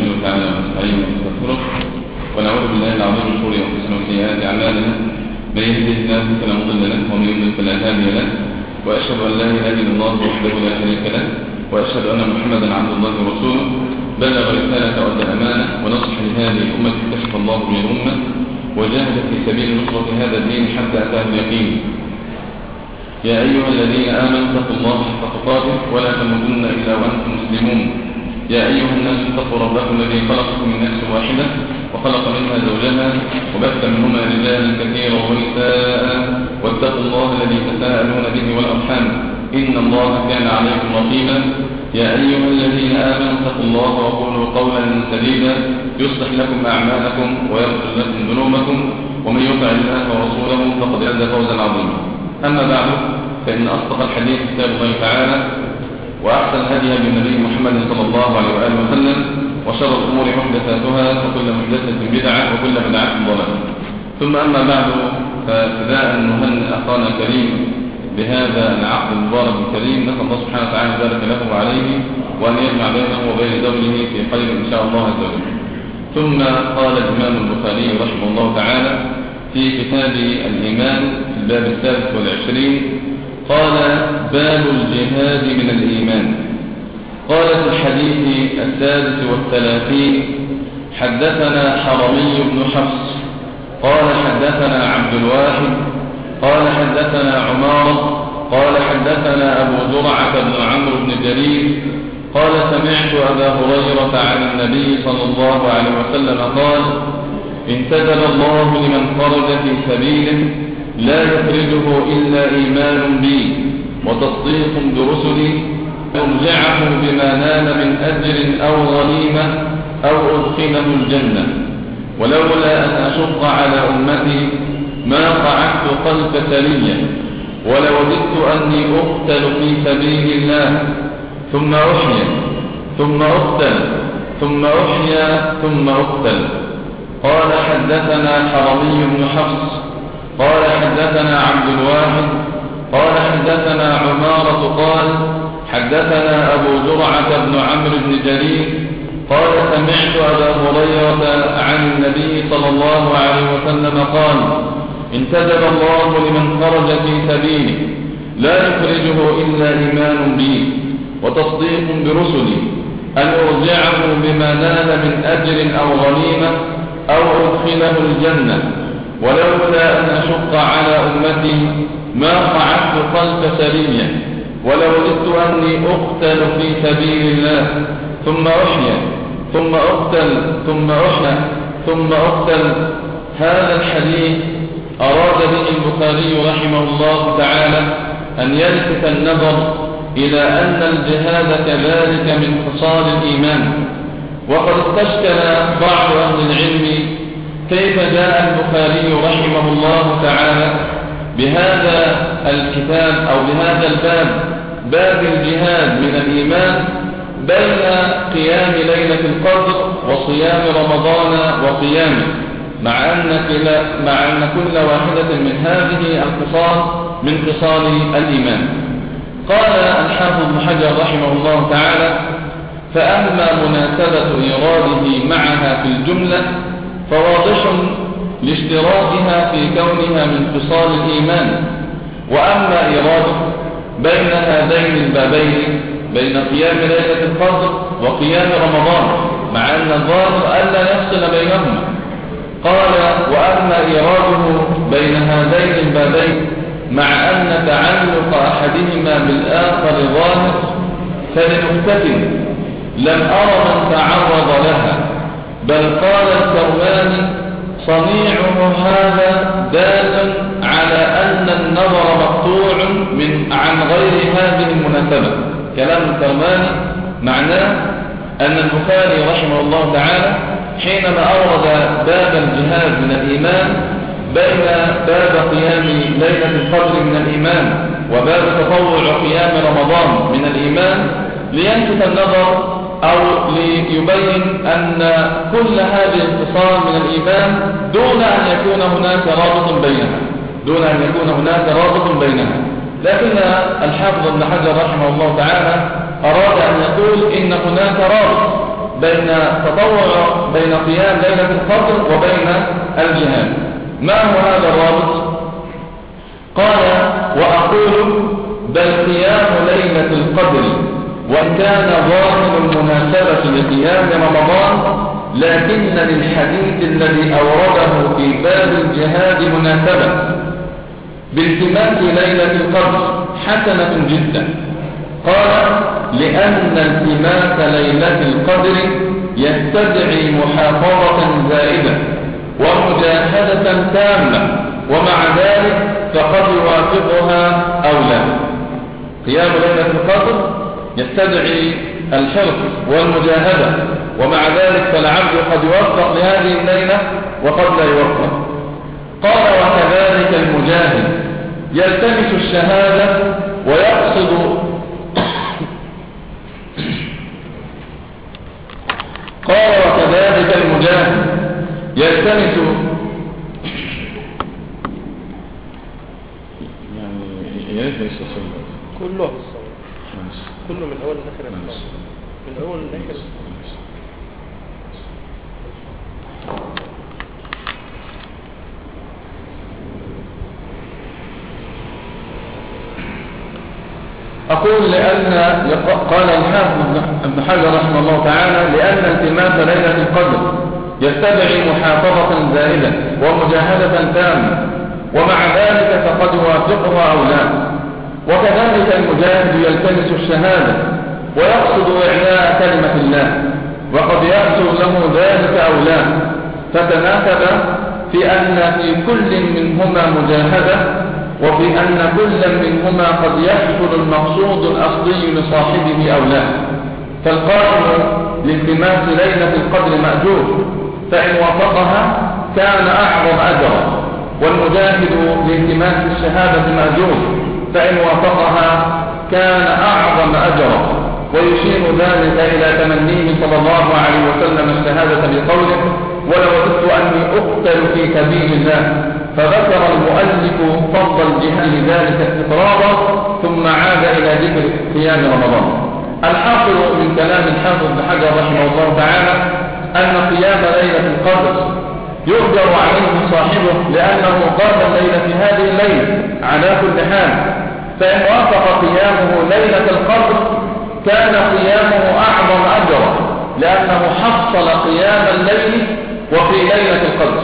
نحمده تعالى ونستعينه ونستغفره ونعوذ بالله العظيم من شرور انفسنا وسيئات اعمالنا من يهده الله فلا مضل له ومن يضلل فلا هادي له واشهد ان لا اله الا الله وحده لا شريك له واشهد ان محمدا عبد الله ورسوله بلغ رسالة وأدى الأمانة ونصح لهذه الأمة كشف الله به الأمة وجاهد في سبيل نصرة هذا الدين حتى أتاه اليقين. يا أيها الذين آمنوا اتقوا الله حق تقاته ولا تموتن إلا وأنتم مسلمون. يا أيها الناس اتقوا ربكم الذي خلقكم من نفس واحدة وخلق منها زوجها وبث منهما رجالا كثيرا ونساء واتقوا الله الذي تساءلون به والأرحام إن الله كان عليكم رقيبا. يا أيها الذين آمنوا اتقوا الله وقولوا قولا سديدا يصلح لكم أعمالكم ويغفر لكم ذنوبكم ومن يطع الله ورسوله فقد فاز فوزا عظيما. أما بعد فإن أصدق الحديث كتاب الله تعالى وأحسن الهدي هدي النبي محمد صلى الله عليه وآله وسلم وشر الأمور محدثاتها وكل محدثة بدعة وكل بدعة ضلالة. ثم أما بعد فابتداء نهنئ أخانا الكريم بهذا العقد المبارك الكريم، نسأل الله سبحانه وتعالى ذلك له وعليه وأن يجمع بينه وبين زوجه في خير إن شاء الله عز وجل. ثم قال الإمام البخاري رحمه الله تعالى في كتاب الإيمان في الباب 23 قال: باب الجهاد من الإيمان. قال في الحديث 36 حدثنا حرمي بن حفص قال حدثنا عبد الواحد قال حدثنا عمارة قال حدثنا أبو زرعة بن عمرو بن جرير قال: سمعت أبا هريرة عن النبي صلى الله عليه وسلم قال: انتدب الله لمن خرج في سبيله لا يخرجه إلا إيمان بي وتصديق برسلي يرجعه بما نال من أجر أو غنيمة أو أدخله الجنة، ولولا أن أشق على أمتي ما قعدت خلف سرية ولوددت أني أقتل في سبيل الله ثم أحيا ثم أقتل ثم أحيا ثم أقتل. قال: حدثنا حرمي بن حفص قال حدثنا عبد الواحد قال حدثنا عمارة قال حدثنا أبو زرعة بن عمرو بن جرير قال: سمعت أبا هريرة عن النبي صلى الله عليه وسلم قال: انتدب الله لمن خرج في سبيله لا يخرجه إلا إيمان بي وتصديق برسلي أن أرجعه بما نال من أجر أو غنيمة أو أدخله الجنة، ولولا أن أشق على أمتي ما قعدت خلف سرية ولوددت أني أقتل في سبيل الله ثم أحيا ثم أقتل ثم أحيا ثم أقتل. هذا الحديث أراد به البخاري رحمه الله تعالى أن يلفت النظر إلى أن الجهاد كذلك من خصال الإيمان. وقد استشكل بعض أهل العلم كيف جاء البخاري رحمه الله تعالى بهذا الكتاب أو بهذا الباب، باب الجهاد من الإيمان، بين قيام ليلة القدر وصيام رمضان وقيامه، مع أن كل واحدة من هذه الخصال من خصال الإيمان. قال الحافظ ابن حجر رحمه الله تعالى: فأما مناسبة إيراده معها في الجملة فواضح لاشتراكها في كونها من خصال الإيمان. وأما إيراده بين هذين البابين، بين قيام ليلة القدر وقيام رمضان، مع أن الظاهر ألا يفصل بينهما، قال: وأما إيراده بين هذين البابين مع أن تعلق أحدهما بالآخر ظاهر فلنكتة لم أرى من تعرض لها، بل قال الكرماني: صنيعه هذا دال على أن النظر مقطوع عن غير هذه المناسبة. كلام الكرماني معناه أن البخاري رحمه الله تعالى حينما أورد باب الجهاد من الإيمان بين باب قيام ليلة القدر من الإيمان وباب تطوع قيام رمضان من الإيمان ليلفت النظر أو ليبين أن كل هذه الخصال من الإيمان دون أن يكون هناك رابط بينها، لكن الحافظ ابن حجر رحمه الله تعالى أراد أن يقول إن هناك رابط بين قيام ليلة القدر وبين الجهاد. ما هو هذا الرابط؟ قال: وأقول بل قيام ليلة القدر وإن كان ظاهر المناسبة لقيام رمضان، لكن للحديث الذي أورده في باب الجهاد مناسبة بالتماس ليلة القدر حسنة جدا. قال: لأن التماس ليلة القدر يستدعي محافظة زائدة ومجاهدة تامة، ومع ذلك فقد يوافقها أو لا. قيام ليلة القدر يستدعي الحرص والمجاهدة، ومع ذلك فالعبد قد يوفق لهذه الليلة وقد لا يوفق. قال: وكذلك المجاهد يلتمس الشهادة ويقصد قال: وكذلك المجاهد يلتمس كله من أول لآخر، من أول لآخر. أقول قال الحافظ ابن حجر رحمه الله تعالى: لأن التماس ليلة القدر يستدعي محافظة زائدة ومجاهدة تامة، ومع ذلك فقد يوافقها أو لا. وكذلك المجاهد يلتمس الشهادة ويقصد إعلاء كلمة الله، وقد يحصل له ذلك أو لا، فتناسب في أن في كل منهما مجاهدة، وفي أن كل منهما قد يحصل المقصود الأصلي لصاحبه أو لا. فالقائم لالتماس ليلة القدر مأجور، فإن وافقها كان أعظم أجرا، والمجاهد لالتماس الشهادة مأجور، فإن وافقها كان أعظم أجرا. ويشير ذلك إلى تمنيه صلى الله عليه وسلم الشهادة بقوله: ولوددت أني أقتل في سبيل الله. فذكر المؤلف فضل الجهاد لذلك استقرارا، ثم عاد إلى ذكر قيام رمضان. الحاصل من كلام الحافظ ابن حجر رحمه الله تعالى أن قيام ليلة القدر يؤجر عليه صاحبه، لأنه قام الليلة في هذه الليلة على كل حال. فإن وافق قيامه ليلة القدر كان قيامه أعظم أجرا، لأنه حصل قيام الليل وفي ليلة القدر.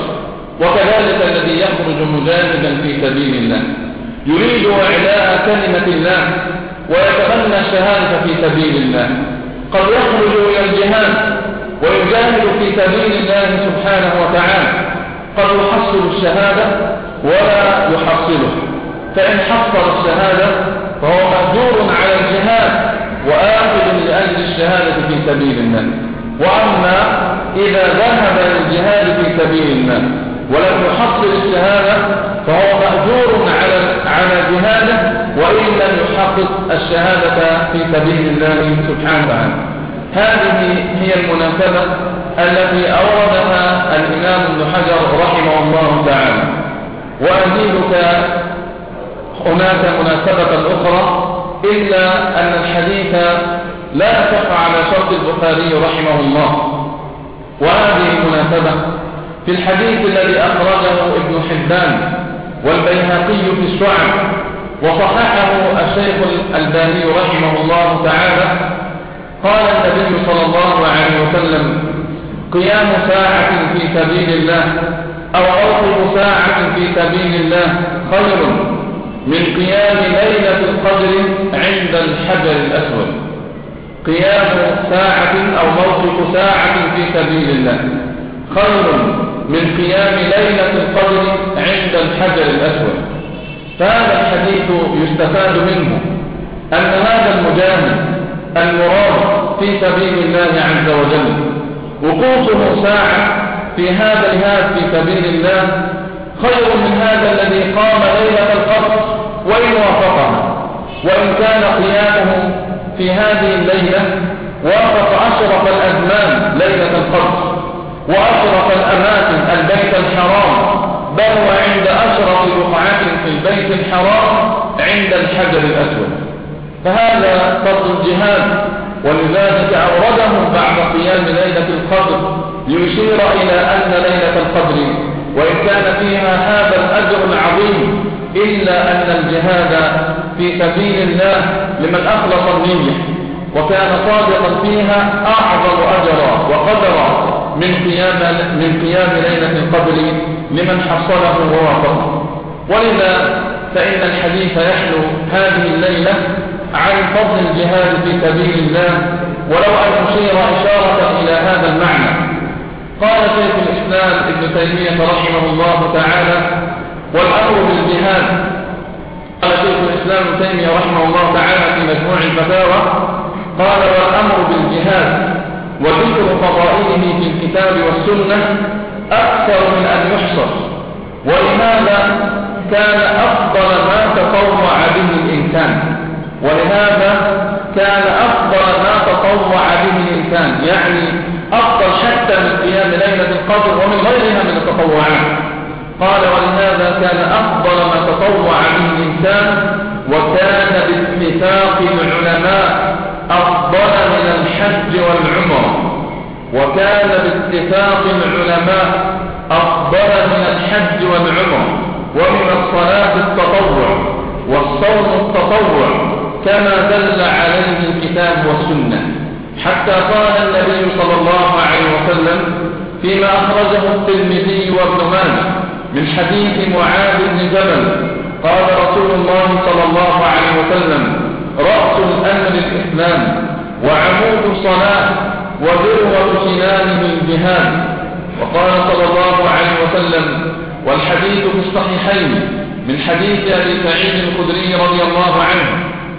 وكذلك الذي يخرج مجاهدا في سبيل الله يريد إعلاء كلمة الله ويتمنى الشهادة في سبيل الله، قد يخرج إلى الجهاد ويجاهد في سبيل الله سبحانه وتعالى، قد يحصل الشهادة ولا يحصله. فإن حصل الشهادة فهو مأجور على الجهاد وآخذ لأجل الشهادة في سبيل الله. وأما إذا ذهب للجهاد في سبيل الله ولم يحصل الشهادة فهو مأجور على جهاده وإن لم يحقق الشهادة في سبيل الله سبحانه وتعالى. هذه هي المناسبة التي أوردها الإمام ابن حجر رحمه الله تعالى. وأزيدك هناك مناسبة أخرى، إلا أن الحديث لا يصح على شرط البخاري رحمه الله. وهذه المناسبة في الحديث الذي أخرجه ابن حبان والبيهقي في الشعب وصححه الشيخ الألباني رحمه الله تعالى. قال النبي صلى الله عليه وسلم: قيام ساعة في سبيل الله أو موقف ساعة في سبيل الله خير من قيام ليلة القدر عند الحجر الأسود. قيام ساعة أو موقف ساعة في سبيل الله خير من قيام ليلة القدر عند الحجر الأسود. فهذا الحديث يستفاد منه أن هذا المجاهد المراد في سبيل الله عز وجل وقوفه ساعة في هذا الجهاد في سبيل الله خير من هذا الذي قام ليلة القدر وإن وافقها، وإن كان قيامه في هذه الليلة وافق أشرف الأزمان ليلة القدر وأشرف الأماكن البيت الحرام، بل وعند أشرف بقعة في البيت الحرام عند الحجر الأسود. فهذا فضل الجهاد ولذلك أورده بعد قيام ليلة القدر ليشير إلى أن ليلة القدر وإن كان فيها هذا الأجر العظيم إلا أن الجهاد في سبيل الله لمن أخلص النية وكان صادقا فيها أعظم أجرا وقدرا من قيام ليلة القدر لمن حصله ووافقه. ولذا فإن الحديث يحلو هذه الليلة عن فضل الجهاد في سبيل الله، ولو أن نشير إشارة إلى هذا المعنى. قال شيخ الإسلام ابن تيمية رحمه الله تعالى: والأمر بالجهاد. قال شيخ الإسلام ابن تيمية رحمه الله تعالى في مجموع الفتاوى قال: والأمر بالجهاد وذكر فضائله في الكتاب والسنة أكثر من أن يحصر، ولهذا كان أفضل ما تطوع به الإنسان، يعني أفضل حتى من قيام ليلة القدر ومن غيرها من التطوعات. قال: ولهذا كان أفضل ما تطوع به الإنسان، وكان باتفاق العلماء أفضل من الحج والعمرة، ومن الصلاة التطوع والصوم التطوع كما دل عليه الكتاب والسنة. حتى قال النبي صلى الله عليه وسلم فيما أخرجه الترمذي وابن ماجه من حديث معاذ بن جبل قال رسول الله صلى الله عليه وسلم: رأس الأمر الإسلام وعمود الصلاة وذروة سنامه الجهاد. وقال صلى الله عليه وسلم: والحديث في الصحيحين من حديث أبي سعيد الخدري رضي الله عنه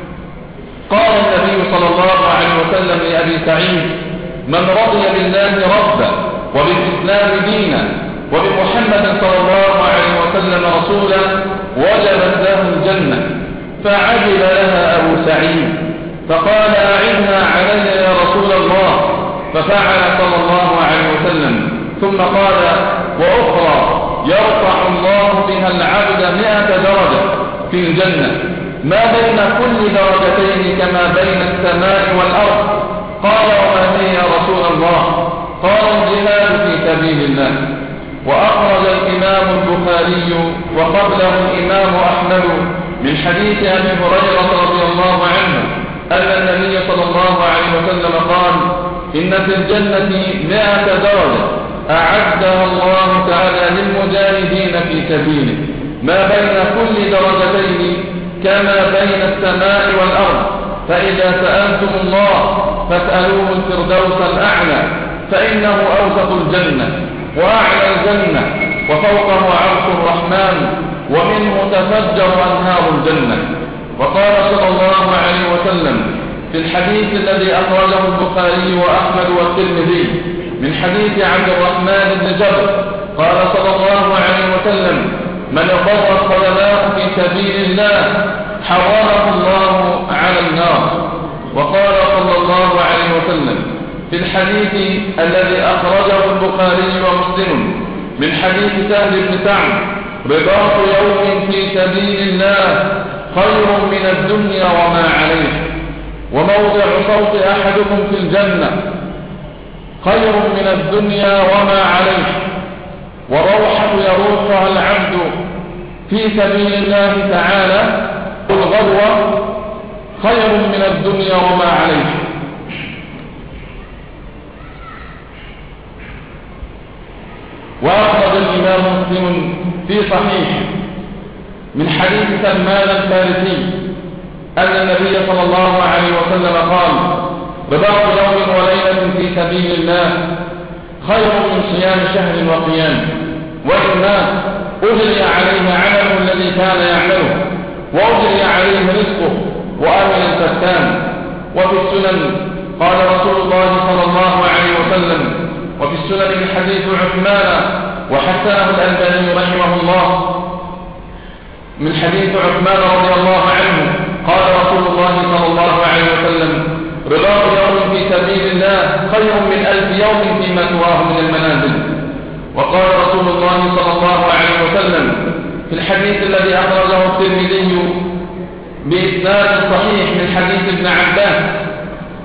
قال النبي صلى الله عليه وسلم لأبي سعيد: من رضي بالله ربا وبالإسلام دينا وبمحمد صلى الله عليه وسلم رسولا وجبت له الجنة. فعجل لها أبو سعيد فقال: أعدنا علي يا رسول الله. ففعل صلى الله عليه وسلم، ثم قال: وأخرى يرفع الله بها العبد 100 درجة في الجنة، ما بين كل درجتين كما بين السماء والأرض. قال: وما هي يا رسول الله؟ قال: الجهاد في سبيل الله. وأخرج الإمام البخاري وقبله الإمام أحمد من حديث أبي هريرة رضي الله عنه أن النبي صلى الله عليه وسلم قال: إن في الجنة 100 درجة أعدها الله تعالى للمجاهدين في سبيله، ما بين كل درجتين كما بين السماء والأرض. فإذا سألتم الله فاسألوه الفردوس الأعلى، فإنه أوسط الجنة وأعلى الجنة وفوقه عرش الرحمن، ومنه تفجر أنهار الجنة. وقال صلى الله عليه وسلم في الحديث الذي أخرجه البخاري وأحمد والترمذي من حديث عبد الرحمن بن جبر قال صلى الله عليه وسلم: من اضطرت قدماه في سبيل الله حرمه الله على النار. وقال صلى الله عليه وسلم في الحديث الذي أخرجه البخاري ومسلم من حديث سهل بن سعد: رباط يوم في سبيل الله خير من الدنيا وما عليه، وموضع صوت أحدكم في الجنة خير من الدنيا وما عليه، وروحة يروحها العبد في سبيل الله تعالى الغدوة خير من الدنيا وما عليه. وأخرج الإمام مسلم في صحيح من حديث سلمان الفارسي أن النبي صلى الله عليه وسلم قال: رباط يوم وليلة في سبيل الله خير من صيام شهر وقيام. وإما أجري عليه عمله الذي كان يعمله، وأجري عليه رزقه وأمن الفتان. وفي السنن قال رسول الله صلى الله عليه وسلم: وفي السنن من حديث عثمان وحسنه الألباني رحمه الله من حديث عثمان رضي الله عنه قال رسول الله صلى الله عليه وسلم: رباط يوم في سبيل الله خير من 1000 يوم فيما سواه من المنازل. وقال رسول الله صلى الله عليه وسلم في الحديث الذي أخرجه الترمذي بإسناد صحيح من حديث ابن عباس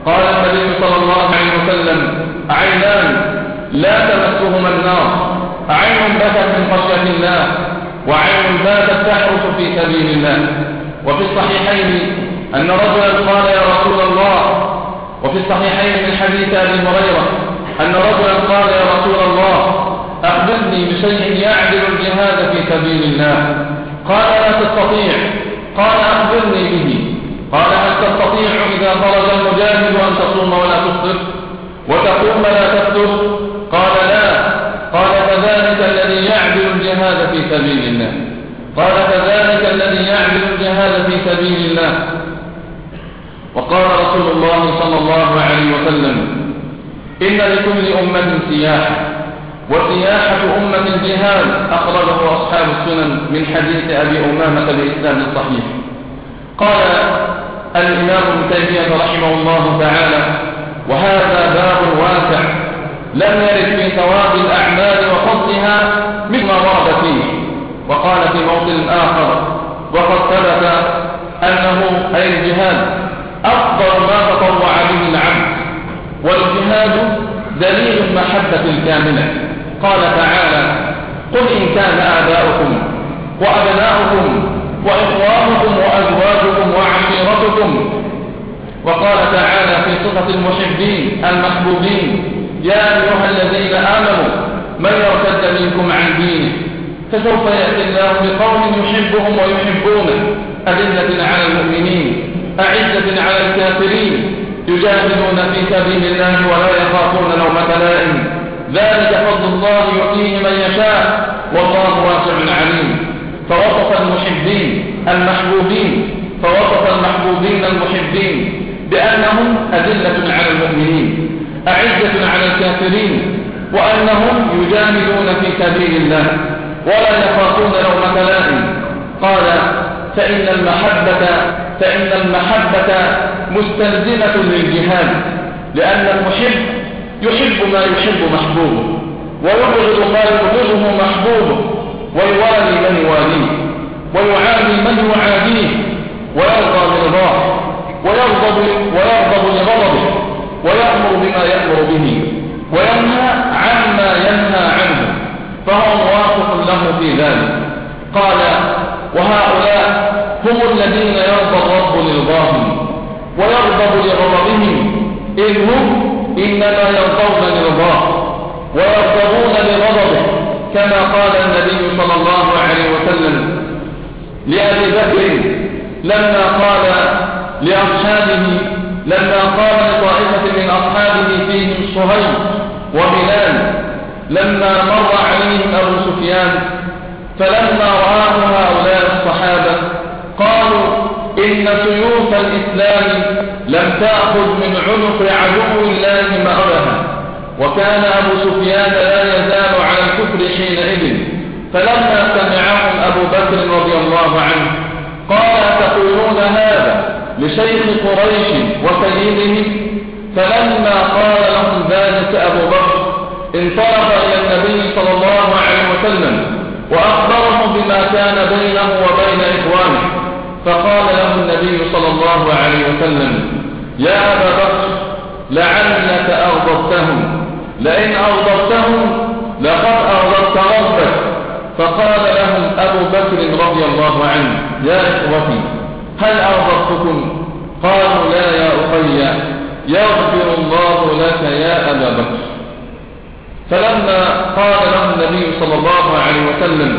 قال النبي صلى الله عليه وسلم: عينان لا تمسهما النار، عين بكت من خشية الله، وعين باتت تحرس في سبيل الله. وفي الصحيحين أن رجلا قال: يا رسول الله. وفي الصحيحين من حديث أبي هريرة أن رجلا قال: يا رسول الله، أخبرني بشيء يعدل الجهاد في سبيل الله. قال: لا تستطيع. قال: أخبرني به. قال: هل تستطيع إذا خرج المجاهد أن تصوم ولا تفطر وتقوم لا تفطر؟ قال: لا. قال: فذلك الذي يعدل الجهاد في سبيل الله. قال: فذلك الذي يعدل الجهاد في سبيل الله. وقال رسول الله صلى الله عليه وسلم: إن لكل أمة سياحة، وسياحة أمة الجهاد. أخرجه أصحاب السنن من حديث أبي أمامة بإسناد صحيح. قال الإمام ابن تيمية رحمه الله تعالى: وهذا باب واسع لم يرد في ثواب الأعمال وفضلها مثل ما ورد فيه. وقال في موطن آخر: وقد ثبت أنه أي الجهاد أفضل ما تطوع به العبد، والجهاد دليل المحبة الكاملة. قال تعالى: قل إن كان آباؤكم وأبناؤكم وإخوانكم وأزواجكم وعشيرتكم. وقال تعالى في صفة المحبين المحبوبين: يا أيها الذين آمنوا من يرتد منكم عن دينه فسوف يأتي الله بقوم يحبهم ويحبونه، أذلة على المؤمنين أعزة على الكافرين، يجاهدون في سبيل الله ولا يخافون لومة لائم، ذلك فضل الله يؤتيه من يشاء والله واسع عليم. فوصف المحبين المحبوبين المحبين بأنهم أذلة على المؤمنين أعزة على الكافرين، وأنهم يجاهدون في سبيل الله ولا يخافون لومة لائم. قال: فإن المحبة مستلزمة للجهاد، لأن المحب يحب ما يحب محبوبه، ويبغض ما يبغضه محبوبه، ويوالي من يواليه، ويعادي من يعاديه، ويرضى برضاه، ويغضب لغضبه، ويأمر بما يأمر به، وينهى عما ينهى عنه، فهو موافق له في ذلك. قال: وهؤلاء هم الذين يرضى الرب لرضاهم ويغضب لغضبهم، إذ هم إنما يرضون لرضاه ويغضبون لغضبه، كما قال النبي صلى الله عليه وسلم لأبي بكر لما قال لطائفة من أصحابه فيهم صهيب وبلال، لما مر عليهم أبو سفيان، فلما رآه هؤلاء الصحابة قالوا: إن سيوف الإسلام لم تأخذ من عنق عدو الله مأرها. وكان أبو سفيان لا يزال على الكفر حينئذ. فلما سمعهم أبو بكر رضي الله عنه قال: تقولون هذا لشيخ قريش وسيده؟ فلما قال لهم ذلك أبو بكر انطلق إلى النبي صلى الله عليه وسلم وأخبره بما كان بينه وبين إخوانه، فقال له النبي صلى الله عليه وسلم: يا أبا بكر، لعلك أغضبتهم، لئن أغضبتهم لقد أغضبت ربك. فقال لهم أبو بكر رضي الله عنه: يا إخوتي، هل أغضبتكم؟ قالوا: لا يا أخي، يغفر الله لك يا أبا بكر. فلما قال له النبي صلى الله عليه وسلم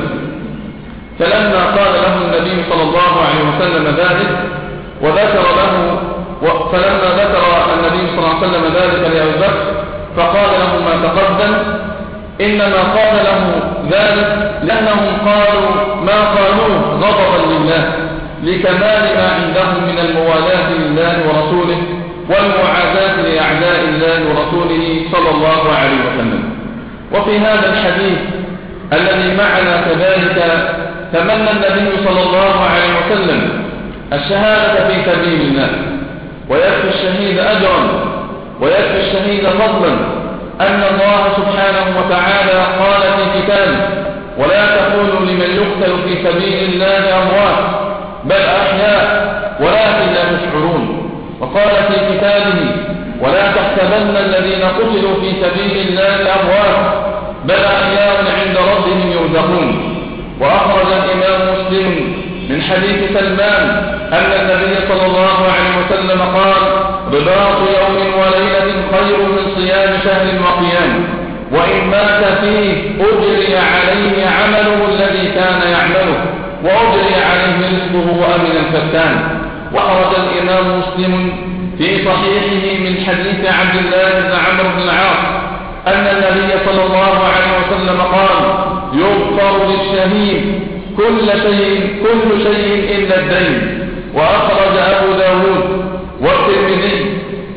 ذلك فلما ذكر النبي صلى الله عليه وسلم ذلك لأبي بكر فقال له ما تقدم: إنما قال له ذلك لأنهم قالوا ما قالوه غضبا لله، لكمال ما عندهم من الموالاة لله ورسوله والمعاداة لأعداء الله ورسوله صلى الله عليه وسلم. وفي هذا الحديث الذي معنا كذلك تمنى النبي صلى الله عليه وسلم الشهادة في سبيل الله، ويكفي الشهيد أجرا ويكفي الشهيد فضلا أن الله سبحانه وتعالى قال في كتابه: ولا تقولوا لمن يقتل في سبيل الله أموات بل أحياء ولكن لا تشعرون. وقال في كتابه: ولا تحسبن الذين قتلوا في سبيل الله أموات بل أحياء عند ربهم يرزقون. وأخرج الإمام مسلم من حديث سلمان أن النبي صلى الله عليه وسلم قال: رباط يوم وليلة خير من صيام شهر وقيام، وإن مات فيه أجري عليه عمله الذي كان يعمله وأجري عليه رزقه وأمن الفتان. وأخرج الإمام مسلم في صحيحه من حديث عبد الله بن عمرو بن العاص أن النبي صلى الله عليه وسلم قال: يغفر للشهيد كل شيء إلا الدين. وأخرج أبو داود والترمذي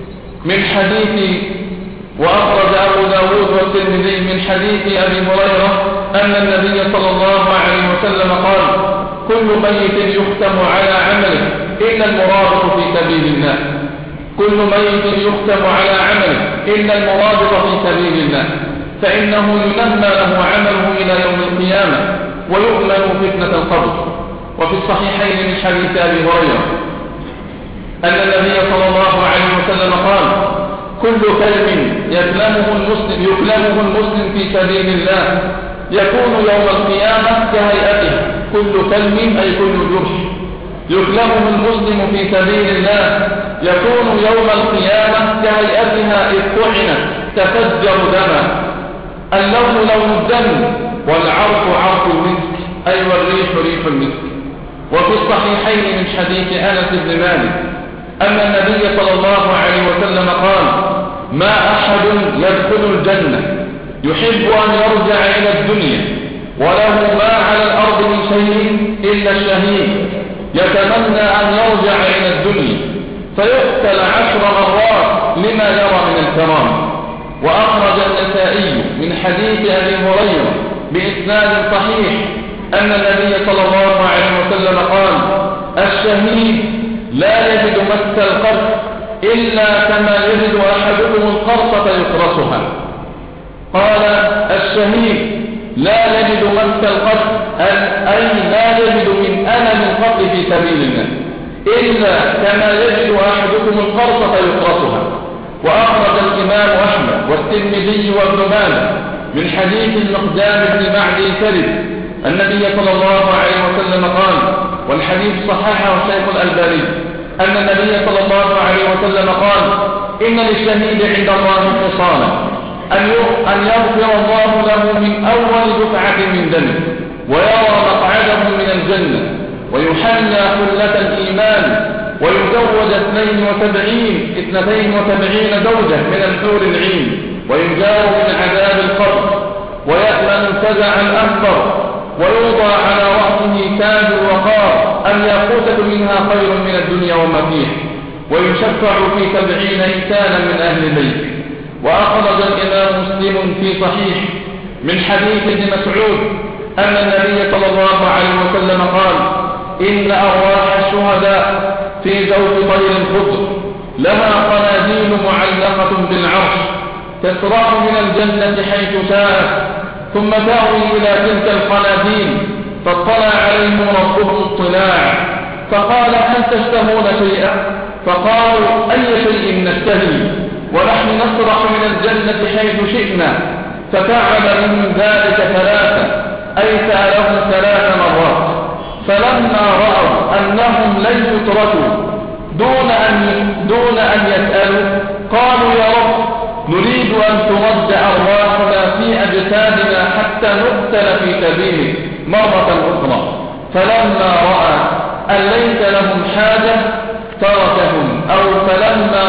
من حديث أبي هريرة أن النبي صلى الله عليه وسلم قال: كل ميت يختم على عمله إلا المرابط في سبيل الله. كل ميت يختم على عمله إلا المرابط في سبيل الله، فإنه ينمى له عمله إلى يوم القيامة ويؤمن فتنة القبر. وفي الصحيحين من حديث أبي هريرة أن النبي صلى الله عليه وسلم قال: كل كلم يكلمه المسلم في سبيل الله يكون يوم القيامة كهيئته. كل كلم أي كل جرح يكلمه المسلم في سبيل الله يكون يوم القيامة كهيئتها إذ طعنت تفجر دما. اللون لون الدم والعرق عرق المسك أي والريح ريح المسك. وفي الصحيحين من حديث أنس بن مالك أن النبي صلى الله عليه وسلم قال: ما أحد يدخل الجنة يحب أن يرجع إلى الدنيا وله ما على الأرض من شيء إلا الشهيد يتمنى أن يرجع إلى الدنيا فيقتل 10 مرات لما يرى من الكرامة. وأخرج النسائي من حديث أبي هريرة بإسناد صحيح أن النبي صلى الله عليه وسلم قال: الشهيد لا يجد مس القرص إلا كما يجد أحدكم القرصة يقرصها. قال: الشهيد لا يجد مس القرص أي لا يجد من ألم القتل في سبيل الله إلا كما يجد أحدكم القرصة يقرصها. وأخرج الإمام أحمد والترمذي وابن ماجه من حديث المقدام بن معدي كرب النبي صلى الله عليه وسلم قال، والحديث صححه الشيخ الألباني، أن النبي صلى الله عليه وسلم قال: إن للشهيد عند الله خصالا أن يغفر الله له من أول دفعة من دمه ويرى مقعده من الجنة ويحلى حلة الإيمان ويزوج 72 زوجة من الحور العين ويجار من عذاب القبر ويأمن الفزع الأكبر ويوضع على رأسه تاج الوقار الياقوتة منها خير من الدنيا وما فيها ويشفع في 70 إنسانا من أهل بيته. وأخرج الإمام مسلم في صحيح من حديث ابن مسعود أن النبي صلى الله عليه وسلم قال: إن أرواح الشهداء في جوف طير خضر لها قناديل معلقة بالعرش تسرح من الجنة حيث شاءت ثم تأوي إلى تلك القناديل فاطلع عليهم ربهم اطلاع فقال: هل تشتهون شيئا؟ فقالوا: أي شيء نشتهي ونحن نسرح من الجنة حيث شئنا. ففعل من ذلك 3 أي سألهم 3 مرات. فلما رأوا أنهم لن يتركوا دون أن يسألوا قالوا: يا رب، نريد أن ترد أرواحنا في أجسادنا حتى نقتل في سبيلك مرة أخرى. فلما رأى أن ليس لهم حاجة تركهم، أو فلما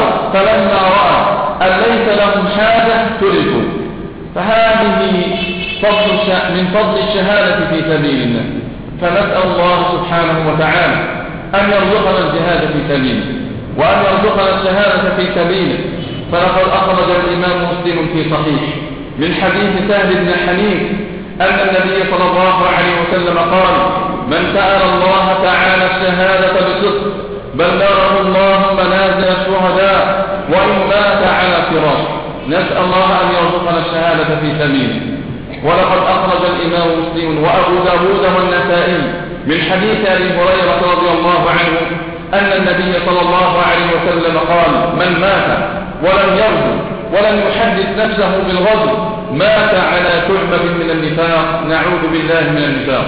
رأى أن ليس لهم حاجة تركوا. فهذه من فضل الشهادة في سبيل الله. فنسأل الله سبحانه وتعالى أن يرزقنا الجهاد في سبيله وأن يرزقنا الشهادة في سبيله. فلقد أخرج الإمام مسلم في صحيح من حديث سهل بن حنين أن النبي صلى الله عليه وسلم قال: من سأل الله تعالى الشهادة بصدق بلغه الله منازل الشهداء وإن مات على فراشه. نسأل الله أن يرزقنا الشهادة في سبيله. ولقد أخرج الإمام مسلم وأبو داود والنسائي من حديث أبي هريرة رضي الله عنه أن النبي صلى الله عليه وسلم قال: من مات ولم يرجو ولم يحدث نفسه بالغزو مات على شعبة من النفاق، نعوذ بالله من النفاق.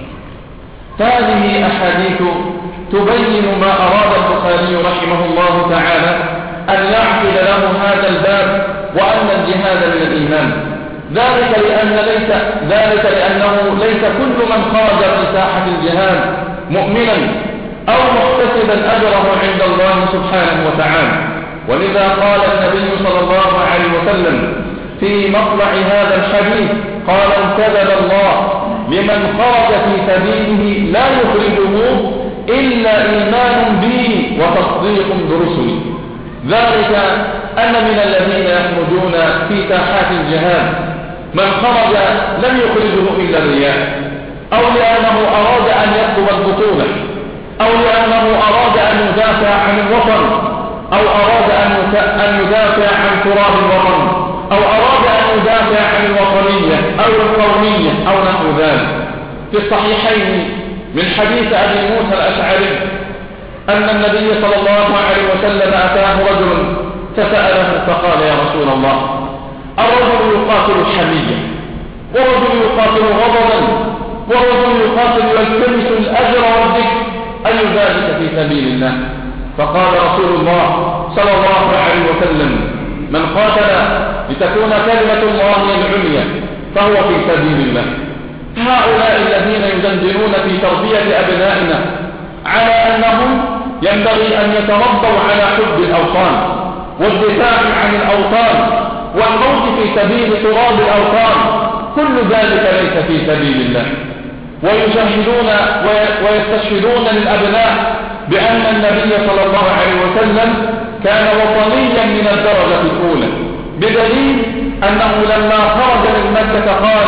هذه أحاديث تبين ما أراد البخاري رحمه الله تعالى أن يعقد له هذا الباب، وأن الجهاد من الإيمان. ذلك لأنه ليس كل من خرج في ساحة الجهاد مؤمنا أو محتسبا أجره عند الله سبحانه وتعالى. ولذا قال النبي صلى الله عليه وسلم في مطلع هذا الحديث قال: انتدب الله لمن خرج في سبيله لا يخرجه إلا إيمان بي وتصديق برسلي. ذلك أن من الذين يخرجون في ساحات الجهاد من خرج لم يخرجه إلا الرياء، أو لأنه أراد أن يطلب البطولة، أو لأنه أراد أن يدافع عن الوطن، أو أراد أن يدافع عن تراب الوطن، أو أراد أن يدافع عن الوطنية أو القومية أو نحو ذلك. في الصحيحين من حديث أبي موسى الأشعري أن النبي صلى الله عليه وسلم أتاه رجل فسأله فقال: يا رسول الله، الرجل يقاتل حمية، ورجل يقاتل غضبا، ورجل يقاتل يلتمس الأجر والذكر، أي ذلك في سبيل الله؟ فقال رسول الله صلى الله عليه وسلم: من قاتل لتكون كلمة الله العليا فهو في سبيل الله. هؤلاء الذين يدندنون في تربية أبنائنا على أنهم ينبغي أن يتربوا على حب الأوطان والدفاع عن الأوطان والموت في سبيل تراب الأوطان، كل ذلك ليس في سبيل الله. ويشهدون ويستشهدون للأبناء بأن النبي صلى الله عليه وسلم كان وطنيا من الدرجة الأولى، بدليل أنه لما خرج من مكة قال: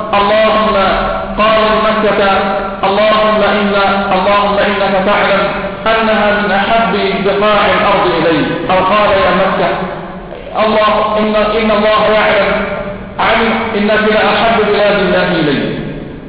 اللهم إنك تعلم أنها من أحب بقاع الأرض إلي، أو قال: يا مكة، إن الله يعلم إنك لأحب بلاد الله إلي،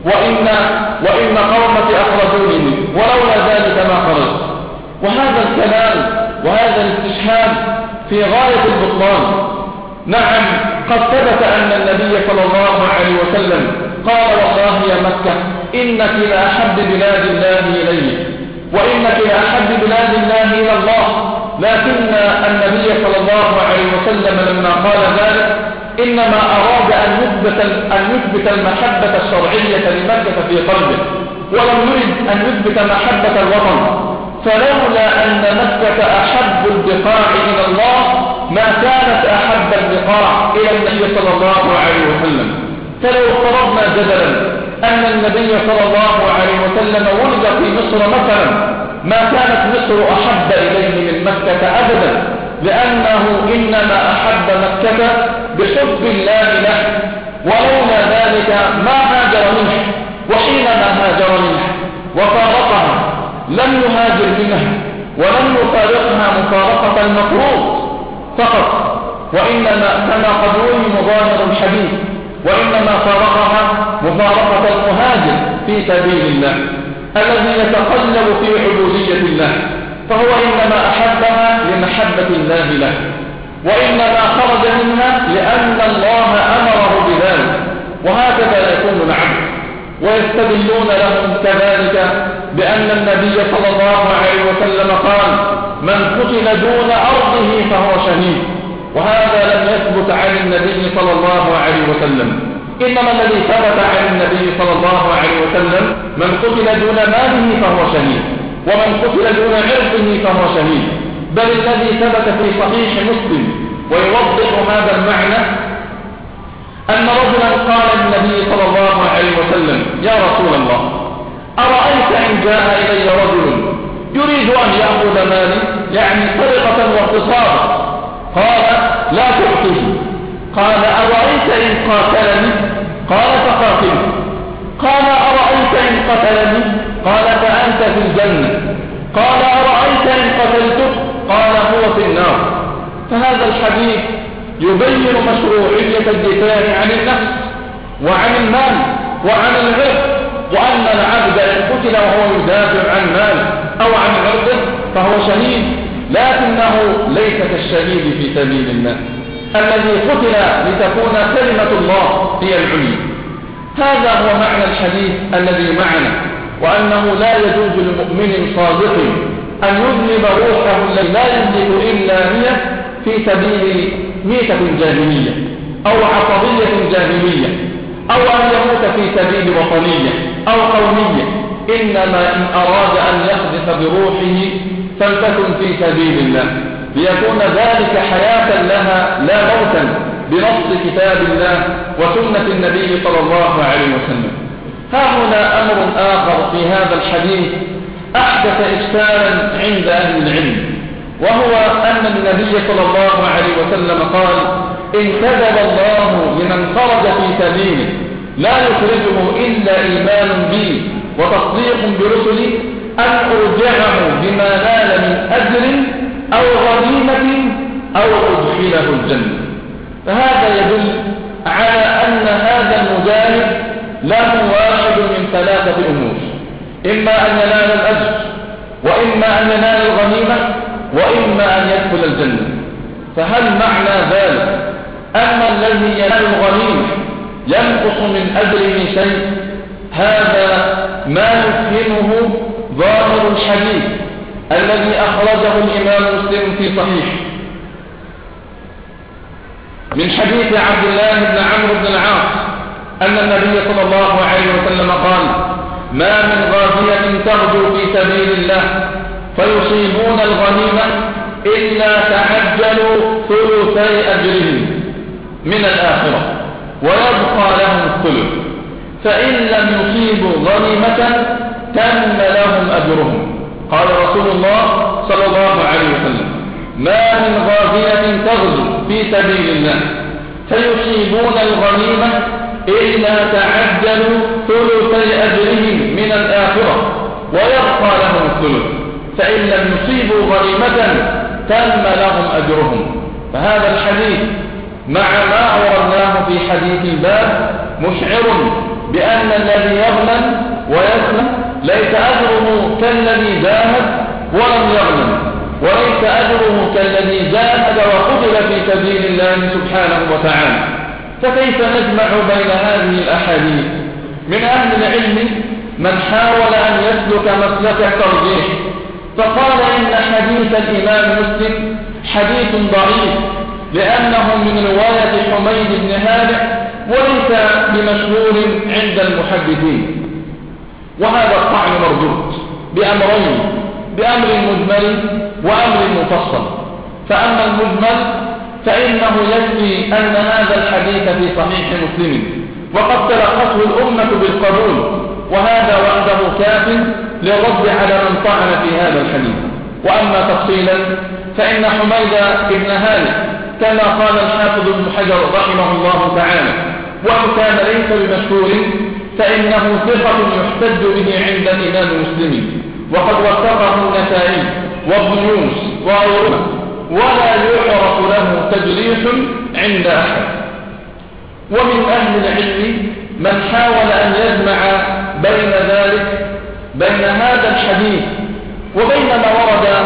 وإن قومك أخرجوني ولولا ذلك ما خرجت. وهذا الكلام وهذا الاستشهاد في غاية البطلان. نعم، قد ثبت أن النبي صلى الله عليه وسلم قال: والله يا مكة إنك لأحب بلاد الله إلي، وإنك لأحب بلاد الله إلى الله. لكن النبي صلى الله عليه وسلم لما قال ذلك إنما أراد أن يثبت المحبة الشرعية لمكة في قلبه، ولم يرد أن يثبت محبة الوطن. فلولا أن مكة أحب البقاع إلى الله ما كانت أحب البقاع إلى النبي صلى الله عليه وسلم. فلو افترضنا جدلا أن النبي صلى الله عليه وسلم ولد في مصر مثلا، ما كانت مصر أحب إليه من مكة أبدا، لأنه إنما أحب مكة بحب الله له، ولولا ذلك ما هاجر منه. وحينما هاجر منه وفارقها لم يهاجر منها ولم يفارقها مفارقة المفروض فقط، وإنما كما قد روي مظاهر الحديث، وإنما فارقها مفارقة المهاجر في سبيل الله الذي يتقلب في عبودية الله، فهو إنما أحبها لمحبة الله له، وإنما خرج منها لأن الله أمره بذلك. وهكذا يكون العبد. ويستدلون لهم كذلك بأن النبي صلى الله عليه وسلم قال: من قتل دون أرضه فهو شهيد. وهذا لم يثبت عن النبي صلى الله عليه وسلم، إنما الذي ثبت عن النبي صلى الله عليه وسلم: من قتل دون ماله فهو شهيد، ومن قتل دون عرضه فهو شهيد. بل الذي ثبت في صحيح مسلم ويوضح هذا المعنى أن رجلا قال للنبي صلى الله عليه وسلم: يا رسول الله، أرأيت إن جاء إلي رجل يريد أن يأخذ مالي، يعني سرقة واغتصابا؟ قال: لا تعطيه. قال: أرأيت إن قاتلني؟ قال: فقاتله. قال: أرأيت إن قتلني؟ قال: فأنت في الجنة. قال: أرأيت إن قتلته؟ قال: هو في النار. فهذا الحديث يبين مشروعية الدفاع عن النفس وعن المال وعن العرض، وأن العبد إن قتل وهو يدافع عن مال أو عن عرضه فهو شهيد. لكنه ليس كالشهيد في سبيل الله الذي قتل لتكون كلمة الله هي العليا. هذا هو معنى الحديث الذي معنا، وأنه لا يجوز لمؤمن صادق أن يذنب روحه التي لا يملك إلا هي في سبيل ميتة جاهلية أو عصبية جاهلية، أو أن يموت في سبيل وطنية أو قومية، إنما إن أراد أن يقذف بروحه فلتكن في سبيل الله، ليكون ذلك حياة لها لا موتا بنص كتاب الله وسنة النبي صلى الله عليه وسلم. ها هنا أمر آخر في هذا الحديث أحدث إشكالا عند أهل العلم، وهو أن النبي صلى الله عليه وسلم قال: إن كذب الله لمن خرج في سبيله لا يخرجه إلا إيمان بي وتصديق برسلي أن أرجعه بما نال من أجر أو غنيمة أو أدخله الجنة. فهذا يدل على أن هذا المجاهد له واحد من ثلاثة أمور: إما أن ينال الأجر، وإما أن ينال الغنيمة، وإما أن يدخل الجنة. فهل معنى ذلك أن الذي ينال الغنيمة ينقص من أجره شيء؟ هذا ما يفهمه ظاهر الحديث الذي أخرجه الإمام مسلم في صحيح من حديث عبد الله بن عمرو بن العاص أن النبي صلى الله عليه وسلم قال: ما من غازية تغزو في سبيل الله فيصيبون الغنيمة إلا تعجلوا ثلثي أجرهم من الآخرة ويبقى لهم الثلث، فإن لم يصيبوا غنيمة تم لهم أجرهم. قال رسول الله صلى الله عليه وسلم: ما من غازية تغزو في سبيل الله فيصيبون الغنيمة إلا تعجلوا ثلثي أجرهم من الآخرة ويبقى لهم الثلث، فإن لم يصيبوا غنيمة تم لهم أجرهم. فهذا الحديث مع ما أوردناه في حديث الباب مشعر بأن الذي يغنم ويسلم ليس أجره كالذي جاهد ولم يغنم، وليس أجره كالذي جاهد وقتل في سبيل الله سبحانه وتعالى. فكيف نجمع بين هذه الأحاديث؟ من أهل العلم من حاول أن يسلك مسلك الترجيح، فقال إن حديث الإمام مسلم حديث ضعيف لأنه من رواية حميد بن هانئ وليس بمشهور عند المحدثين. وهذا الطعن مردود بأمرين: بأمر مجمل وأمر مفصل. فأما المجمل فإنه يكفي أن هذا الحديث في صحيح مسلم وقد تلقته الأمة بالقبول، وهذا وحده كاف للرد على من طعن في هذا الحديث. وأما تفصيلا فإن حميد بن هانئ كما قال الحافظ ابن حجر رحمه الله تعالى وإن كان ليس بمشهور فإنه ثقة يحتج به عند الإمام مسلم، وقد وثقه النسائي وابن يونس وغيرهما، ولا يعرف له تجريح عند أحد. ومن أهل العلم من حاول أن يجمع بين ذلك، بين هذا الحديث وبين ما ورد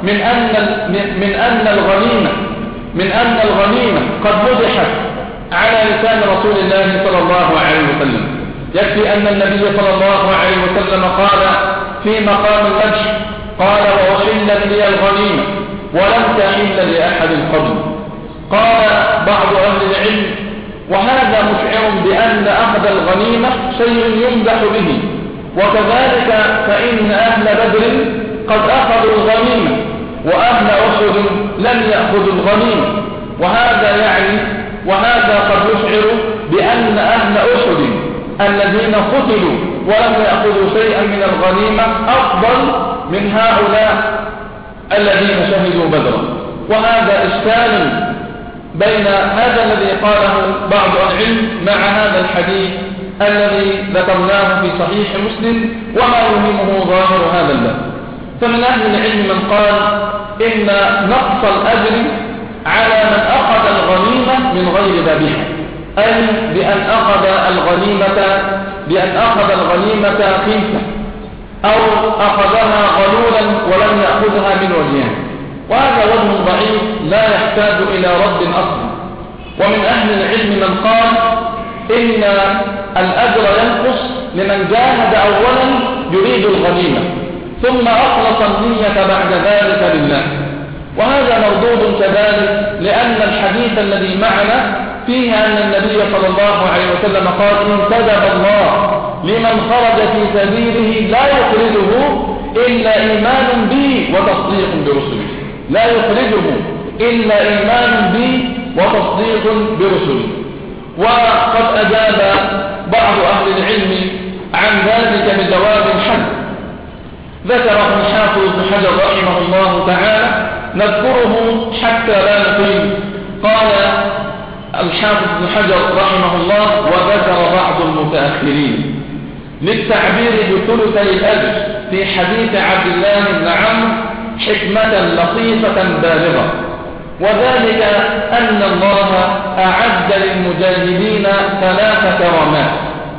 من أن الغنيمة قد مدحت على لسان رسول الله صلى الله عليه وسلم. يكفي أن النبي صلى الله عليه وسلم قال في مقام المدح: قال: وأحلت لي الغنيمة ولم تحل لأحد قبل. قال بعض أهل العلم: وهذا مشعر بأن أخذ الغنيمة شيء يمدح به، وكذلك فإن أهل بدر قد أخذوا الغنيمة وأهل أحد لم يأخذوا الغنيمة، وهذا قد يشعر بأن أهل أحد الذين قتلوا ولم يأخذوا شيئا من الغنيمة أفضل من هؤلاء الذين شهدوا بدرا. وهذا إشكال بين هذا الذي قاله بعض العلم مع هذا الحديث الذي ذكرناه في صحيح مسلم وما يهمه ظاهر هذا الباب. فمن أهل العلم من قال إن نقص الأجر على من أخذ الغنيمة من غير ذبيحة، أي بأن أخذ الغنيمة خنثى أو أخذها غلولا ولم يأخذها من وجهها. وهذا وجه ضعيف لا يحتاج إلى رد أصلا. ومن أهل العلم من قال إن الأجر ينقص لمن جاهد أولا يريد الغنيمة ثم أخلص النية بعد ذلك لله، وهذا مردود كذلك، لأن الحديث الذي معنا فيه أن النبي صلى الله عليه وسلم قال انتدب الله لمن خرج في سبيله لا يخرجه إلا إيمان بي وتصديق برسله، لا يخرجه إلا إيمان بي وتصديق برسله. وقد أجاب بعض أهل العلم عن ذلك بجواب حسن ذكره الحافظ ابن حجر رحمه الله تعالى، نذكره حتى لا نطيل. قال الحافظ ابن حجر رحمه الله: وذكر بعض المتأخرين للتعبير بثلثي الأجر في حديث عبد الله بن عمرو حكمة لطيفة بالغة، وذلك أن الله أعد للمجاهدين 3 كرامات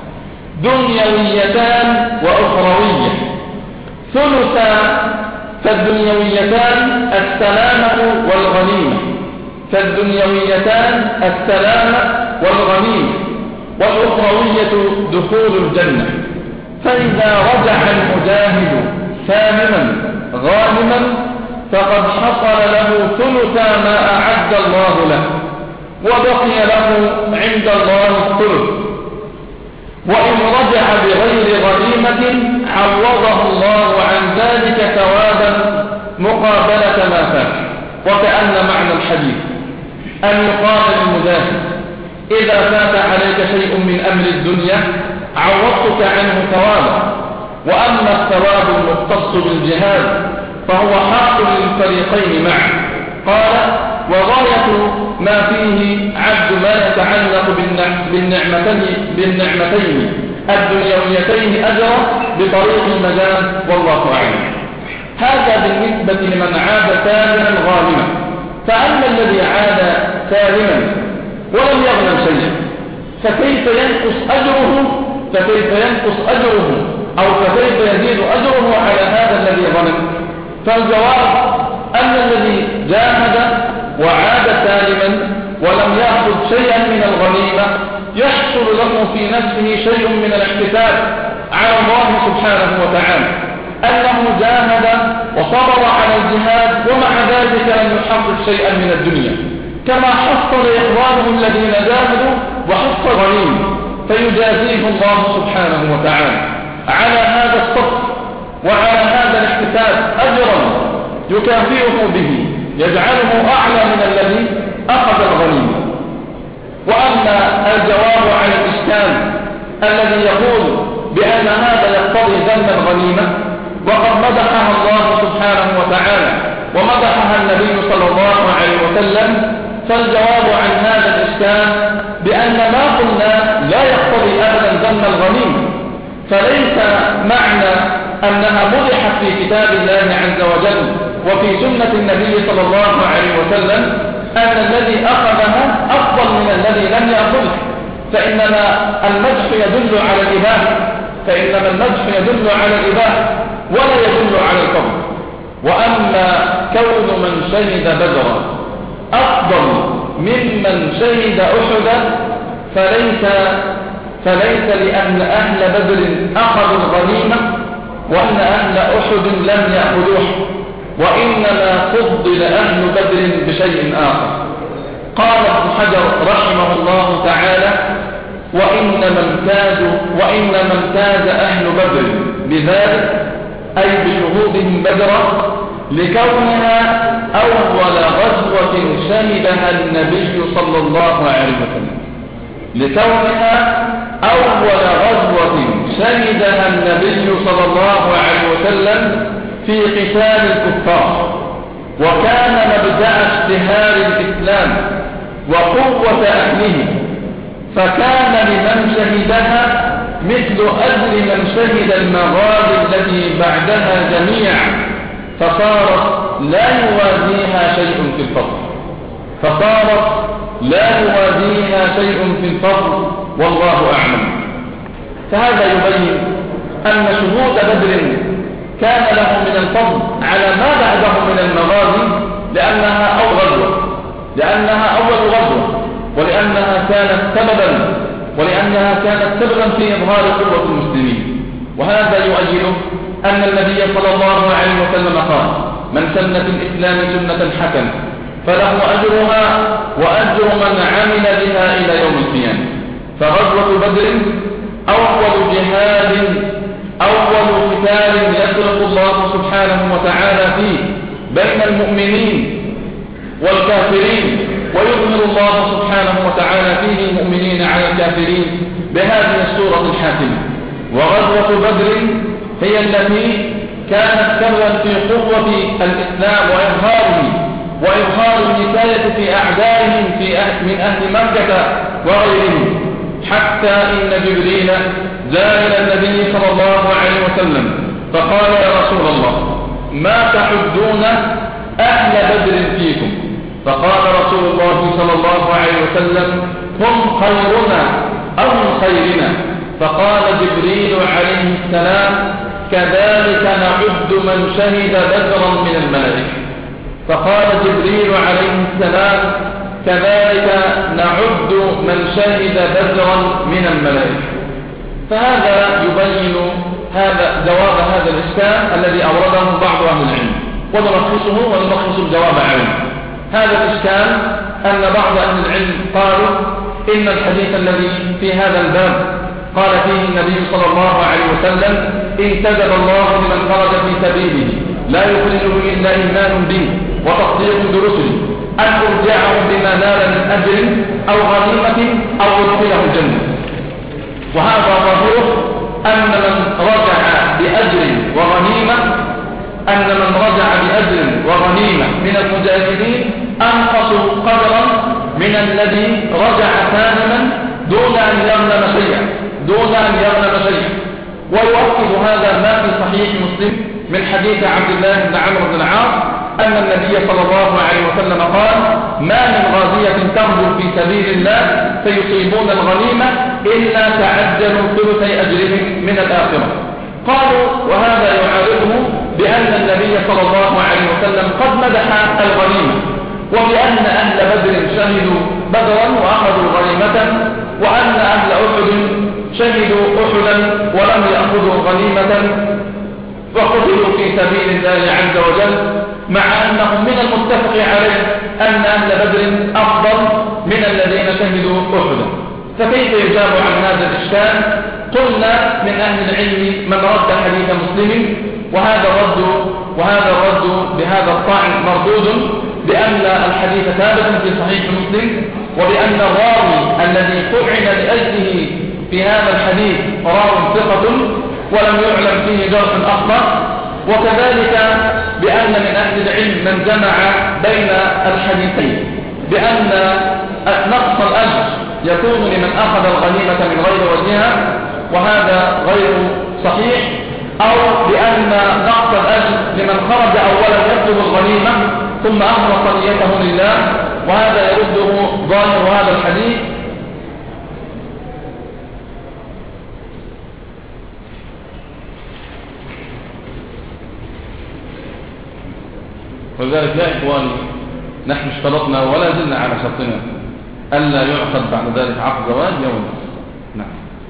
دنيويتان وأخروية. ثلثا فالدنيويتان السلامة والغنيمة، فالدنيويتان السلامة والغنيمة، والأخروية دخول الجنة. فإذا رجع المجاهد سالما غانما فقد حصل له ثلثا ما أعد الله له، وبقي له عند الله الثلث. وإن رجع بغير غنيمة عوضه الله عن ذلك ثوابا مقابلة ما فات. وكأن معنى الحديث أن يقال للمجاهد: إذا فات عليك شيء من أمر الدنيا عوضتك عنه ثوابا، وأما الثواب المختص بالجهاد فهو حق للفريقين معا. قال: وغاية ما فيه عد ما يتعلق بالنعمتين الدنيويتين أجرا بطريق المجال، والله أعلم. هذا بالنسبة لمن عاد سالما غانما. فأما الذي عاد سالما ولم يغنم شيئا فكيف ينقص أجره أو فكيف يزيد أجره على هذا الذي غنم؟ فالجواب أن الذي جاهد وعاد سالما ولم يأخذ شيئا من الغنيمة يحصل له في نفسه شيء من الاحتساب على الله سبحانه وتعالى، أنه جاهد وصبر على الجهاد ومع ذلك لم يحقق شيئا من الدنيا، كما حصل إخوانه الذين جاهدوا وحصل غنيمة، فيجازيه الله سبحانه وتعالى على هذا الصبر وعلى هذا الاحتساب أجرا يكافئه به يجعله أعلى من الذي أخذ الغنيمة. وأما الجواب على الإشكال الذي يقول بأن هذا يقتضي ذم الغنيمة وقد مدحها الله سبحانه وتعالى ومدحها النبي صلى الله عليه وسلم، فالجواب عن هذا الإشكال بأن ما قلنا لا يقتضي أبدا ذم الغنيمة، فليس معنى أنها مدحت في كتاب الله عز وجل وفي سنة النبي صلى الله عليه وسلم أن الذي أخذها أفضل من الذي لم يأخذه، فإنما المدح يدل على الإباحة ولا يدل على الفضل. وأما كون من شهد بدرا أفضل ممن شهد أحدا فليس لأن أهل بدر أخذوا الغنيمة وأن أهل أحد لم يأخذوه، وإنما فضل أهل بدر بشيء آخر. قال ابن حجر رحمه الله تعالى: وإنما امتاز أهل بدر بذلك أي بشهودهم بدرا لكونها أول غزوة شهدها النبي صلى الله عليه وسلم، لكونها أول غزوة شهدها النبي صلى الله عليه وسلم في قتال الكفار، وكان مبدأ اشتهار الإسلام وقوة أهله، فكان لمن شهدها مثل أجر من شهد المغازي التي بعدها جميعا، فصارت لا يوازيها شيء في الفضل، والله أعلم. فهذا يبين أن شهود بدر كان له من الفضل على ما بعده من المغازي لأنها أول غزوة ولأنها كانت سببا في إظهار قوة المسلمين. وهذا يؤيد أن النبي صلى الله عليه وسلم قال: من سن في الإسلام سنة حسنة فله أجرها وأجر من عمل بها إلى يوم القيامة. فغزوة بدر أول جهاد، أول قتال يفرق الله سبحانه وتعالى فيه بين المؤمنين والكافرين، ويظهر الله سبحانه وتعالى فيه المؤمنين على الكافرين بهذه السورة الحاكمة. وغزوة بدر هي التي كانت سببا في قوة الإسلام وإظهار النكاية في أعدائهم من أهل مكة وغيرهم، حتى إن جبريل جاء إلى النبي صلى الله عليه وسلم فقال: يا رسول الله، ما تعدون أهل بدر فيكم؟ فقال رسول الله صلى الله عليه وسلم: هم خيرنا أو من خيرنا. فقال جبريل عليه السلام: كذلك نعد من شهد بدرا من الملائكة. فقال جبريل عليه السلام: كذلك نعد من شهد بدرا من الملائكة. فهذا يبين جواب هذا الإشكال الذي أورده بعض أهل العلم، ونلخص الجواب عنه. هذا الإشكال أن بعض أهل العلم قالوا إن الحديث الذي في هذا الباب قال فيه النبي صلى الله عليه وسلم: انتدب الله لمن خرج في سبيله لا يخرجه إلا إيمان به وتصديق برسله أن أرجعه بما نال من أجر أو غنيمة أو أدخله الجنة. وهذا ظاهره أن من رجع بأجر وغنيمة من المجاهدين أنقص قدرا من الذي رجع سالما دون أن يغنم شيئا. ويؤكد هذا ما في صحيح مسلم من حديث عبد الله بن عمرو بن العاص أن النبي صلى الله عليه وسلم قال: ما من غازية تغزو في سبيل الله فيصيبون الغنيمة إلا تعجلوا ثلثي أجرهم من الآخرة. قالوا: وهذا يعارضه بأن النبي صلى الله عليه وسلم قد مدح الغنيمة، وبأن أهل بدر شهدوا بدرا وأخذوا غنيمة، وأن أهل أحد شهدوا أحدا ولم يأخذوا غنيمة وقتلوا في سبيل الله عز وجل، مع أنه من المتفق عليه أن أهل بدر أفضل من الذين شهدوا أحدا. فكيف يجاب عن هذا الإشكال؟ قلنا من أهل العلم من رد حديث مسلم، وهذا الرد بهذا الطعن مردود، بأن الحديث ثابت في صحيح مسلم، وبأن الراوي الذي طعن لأجله في هذا الحديث راو ثقة ولم يعلم فيه جرح أخطأ. وكذلك بأن من أهل العلم من جمع بين الحديثين بأن نقص الأجر يكون لمن أخذ الغنيمة من غير وجهها، وهذا غير صحيح، أو بأن نقص الأجر لمن خرج أولا يطلب الغنيمة ثم أخلص نيته لله، وهذا يرده ظاهر هذا الحديث. ولذلك يا إخواني، نحن اشترطنا ولا زلنا على شرطنا ألا يعقد بعد ذلك عقد زواج يوم. نعم،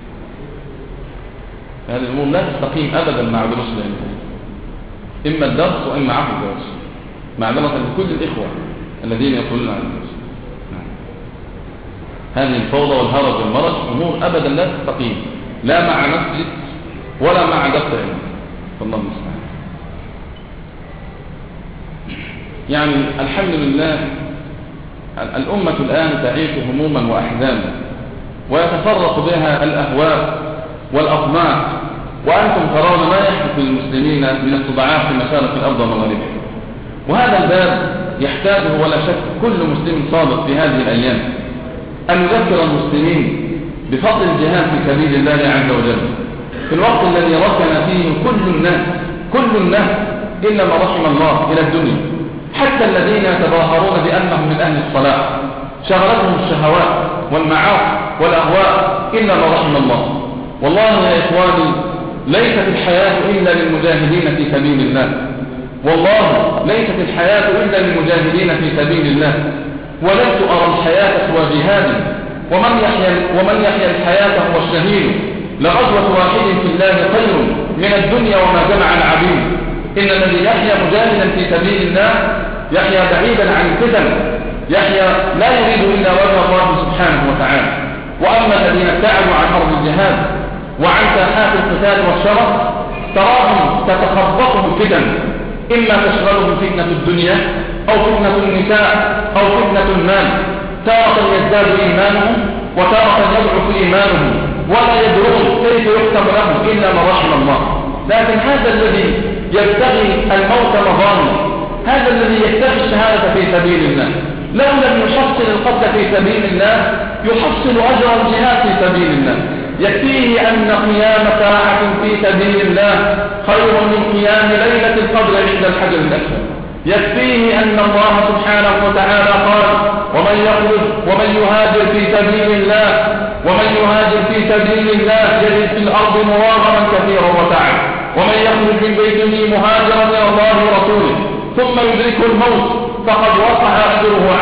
هذه الأمور لا تستقيم أبدا مع دروس العلم، إما الدرس وإما عقد الزواج، معذرة لكل الإخوة الذين يقولون عن الدرس. نعم. هذه الفوضى والهرج والمرج أمور أبدا لا تستقيم، لا مع مسجد ولا مع دفع علم. فالله المستعان. يعني الحمد لله الأمة الآن تعيش هموما وأحزانا، ويتفرق بها الأهواء والأطماع، وأنتم ترون ما يحدث للمسلمين من استضعاف في مشارق الأرض ومغاربها. وهذا الباب يحتاجه ولا شك كل مسلم صادق في هذه الأيام أن يذكر المسلمين بفضل الجهاد في سبيل الله عز وجل في الوقت الذي ركن فيه كل الناس إلا ما رحم الله إلى الدنيا، حتى الذين يتظاهرون بأنهم من أهل الصلاة شغلتهم الشهوات والمعاصي والأهواء إلا ما رحم الله. والله يا إخواني، ليست الحياة إلا للمجاهدين في سبيل الله، والله ليست الحياة إلا للمجاهدين في سبيل الله، ولست أرى الحياة سوى جهاد، ومن يحيا الحياة هو الشهيد، لغزوة واحد في الله خير من الدنيا وما جمع العبيد. إن الذي يحيا مجاهدا في سبيل الله يحيا بعيدا عن الفتن، يحيا لا يريد إلا وجه الله سبحانه وتعالى. وأما الذين ابتعدوا عن أرض الجهاد وعن ساحات القتال والشرف تراهم تتخبطهم فتن، إما تشغلهم فتنة الدنيا أو فتنة النساء أو فتنة المال، تارة يزداد إيمانهم وتارة يضعف إيمانهم ولا يدرون كيف يختم لهم إلا ما رحم الله. لكن هذا الذي يبتغي الموت مظانه، هذا الذي يبتغي الشهادة في سبيل الله، لو لم يحصل القتل في سبيل الله يحصل أجر الجهاد في سبيل الله. يكفيه أن قيام ساعة في سبيل الله خير من قيام ليلة القدر عند الحجر الأسود. يكفيه أن الله سبحانه وتعالى قال: ومن يهاجر في سبيل الله يجد في الأرض مراغما كثيرا وسعا، ومن يخرج من بيته مهاجرا إلى الله ورسوله ثم يدركه الموت فقد وقع أجره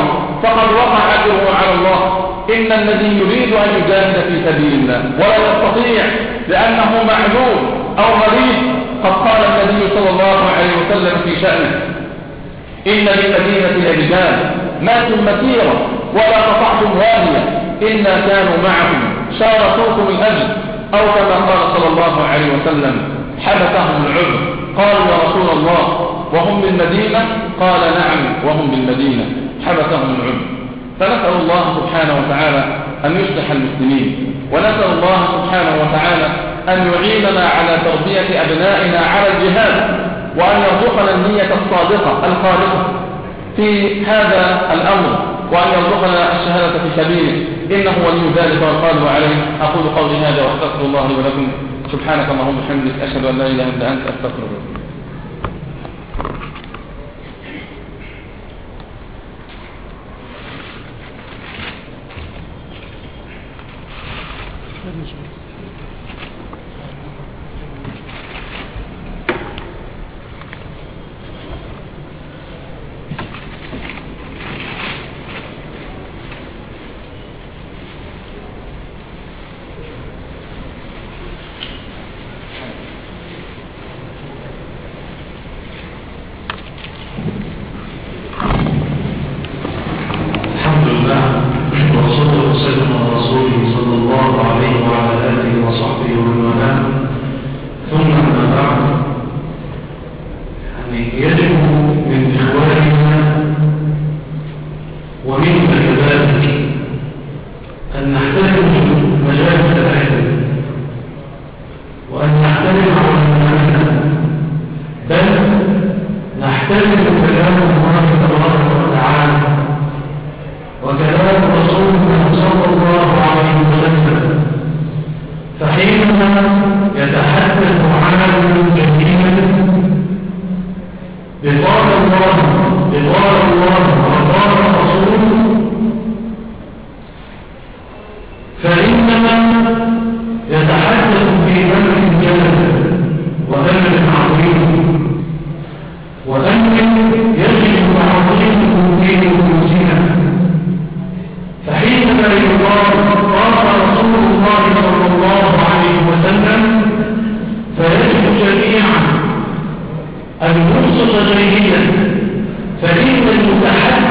على الله. إن الذي يريد أن يجاهد في سبيل الله ولا يستطيع لأنه معلول أو مريض، قد قال النبي صلى الله عليه وسلم في شأنه: إن للمدينة لرجال ما مسيرة ولا قطعتم واديا إلا كانوا معكم شاركوكم الأجر، أو كما قال صلى الله عليه وسلم: حبسهم العذر. قالوا: يا رسول الله وهم بالمدينة؟ قال: نعم وهم بالمدينة حبسهم العذر. فنسأل الله سبحانه وتعالى أن يصلح المسلمين، ونسأل الله سبحانه وتعالى أن يعيننا على تربية أبنائنا على الجهاد، وأن يرزقنا النية الصادقة الخالصة في هذا الأمر، وأن يرزقنا الشهادة في سبيله، إنه ولي ذلك والقادر عليه. أقول قولي هذا وأستغفر الله لي ولكم. سبحانك اللهم وبحمدك، أشهد أن لا إله إلا أنت، أستغفرك. المنصف جيدا، فإن المتحدث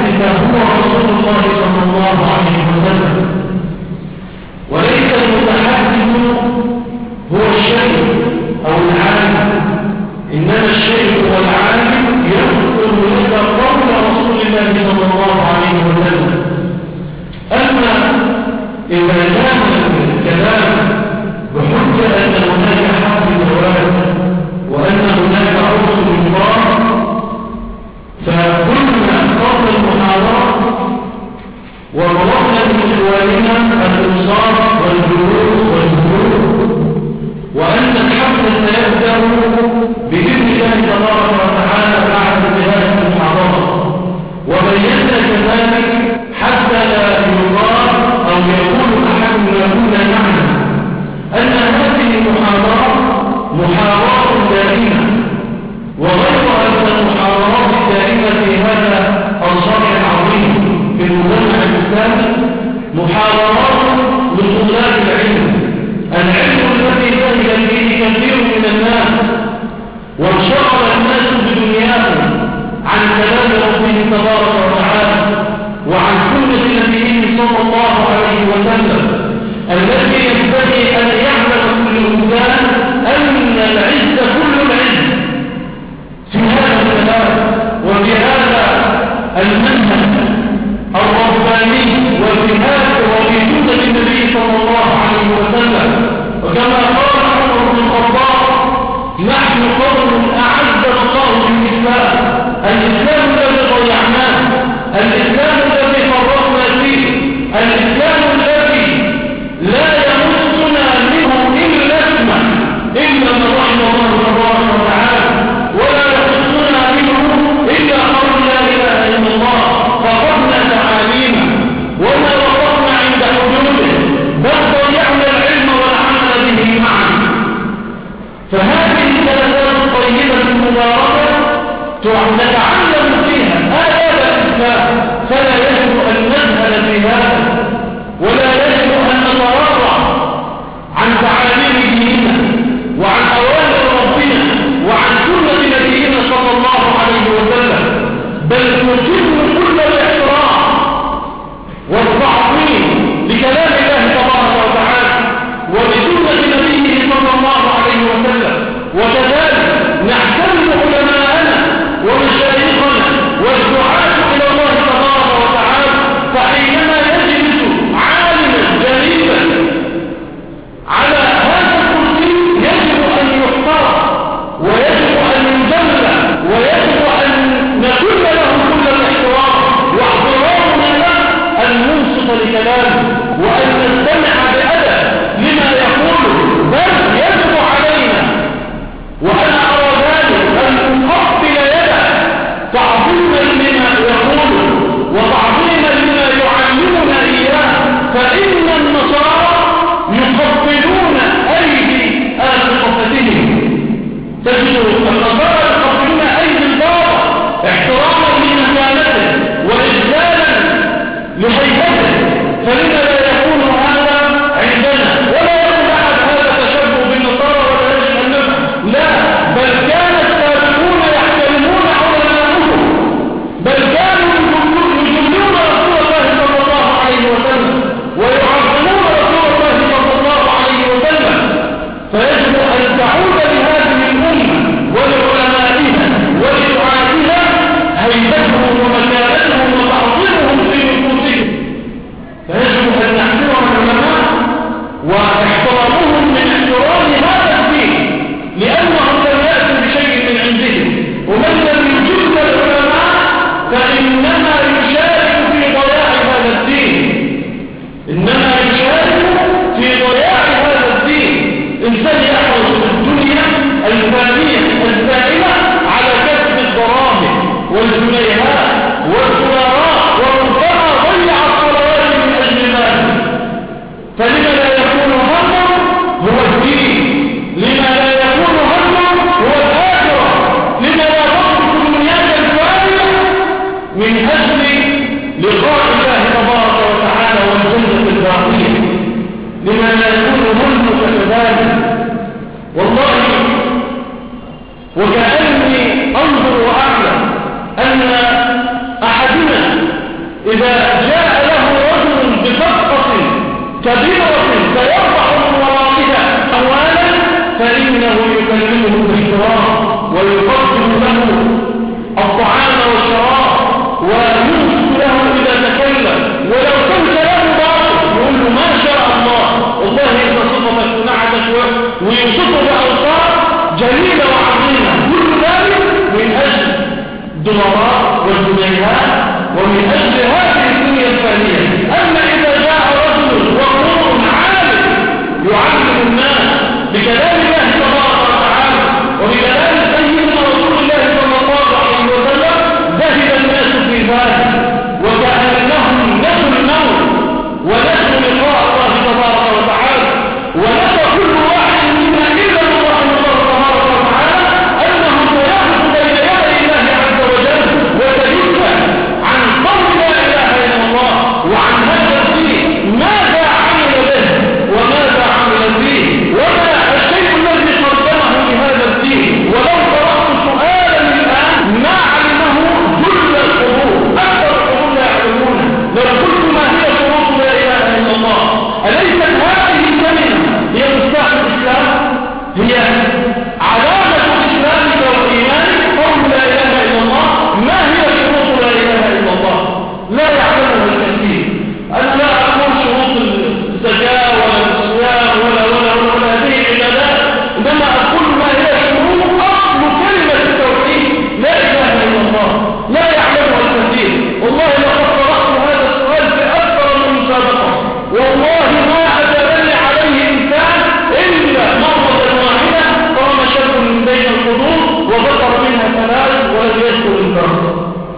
ويوصفه بأوصاف جميلة وعظيمة، كل ذلك من أجل دولارات والجنيهات ومن أجل هذه الدنيا الفانية. أما إذا جاء رجل وقور عالم يعلم الناس بكلام الله تبارك وتعالى وبكلام سيدنا رسول الله صلى الله عليه وسلم ذهب الناس في ذلك وكأنهم نسوا الموت ونسوا لقاء الله تبارك وتعالى، ونسى كل واحد منا إلا الله تبارك وتعالى أنه سيقف بين يدي الله عز وجل وسيسأل عن قول لا إله إلا الله وعن هذا الدين ماذا عمل به وماذا عمل فيه وما الشيء الذي قدمه لهذا الدين. ولو طرحت سؤالا الآن ما علمه كل القبور، أكثر القبور لا يعلمونه. لو قلت ما هي شروط لا إله إلا الله، أليست هذه الكلمة هي مفتاح الإسلام؟ هي علامة إسلامك وإيمانك قول لا إله إلا الله. ما هي شروط لا إله إلا الله؟ لا يعلمها الكثير. أنا لا أقول شروط الزكاة ولا الصيام ولا هذه العبادات، إنما أقول ما هي شروط أصل كلمة التوحيد لا إله إلا الله. لا يعلمها الكثير. والله لقد طرحت هذا السؤال في أكثر من مسابقة، والله ما أتبني عليه إنسان إلا مرة واحدة قام شاب من بين القدور وذكر منها ثلاث ولم يذكر الباقي.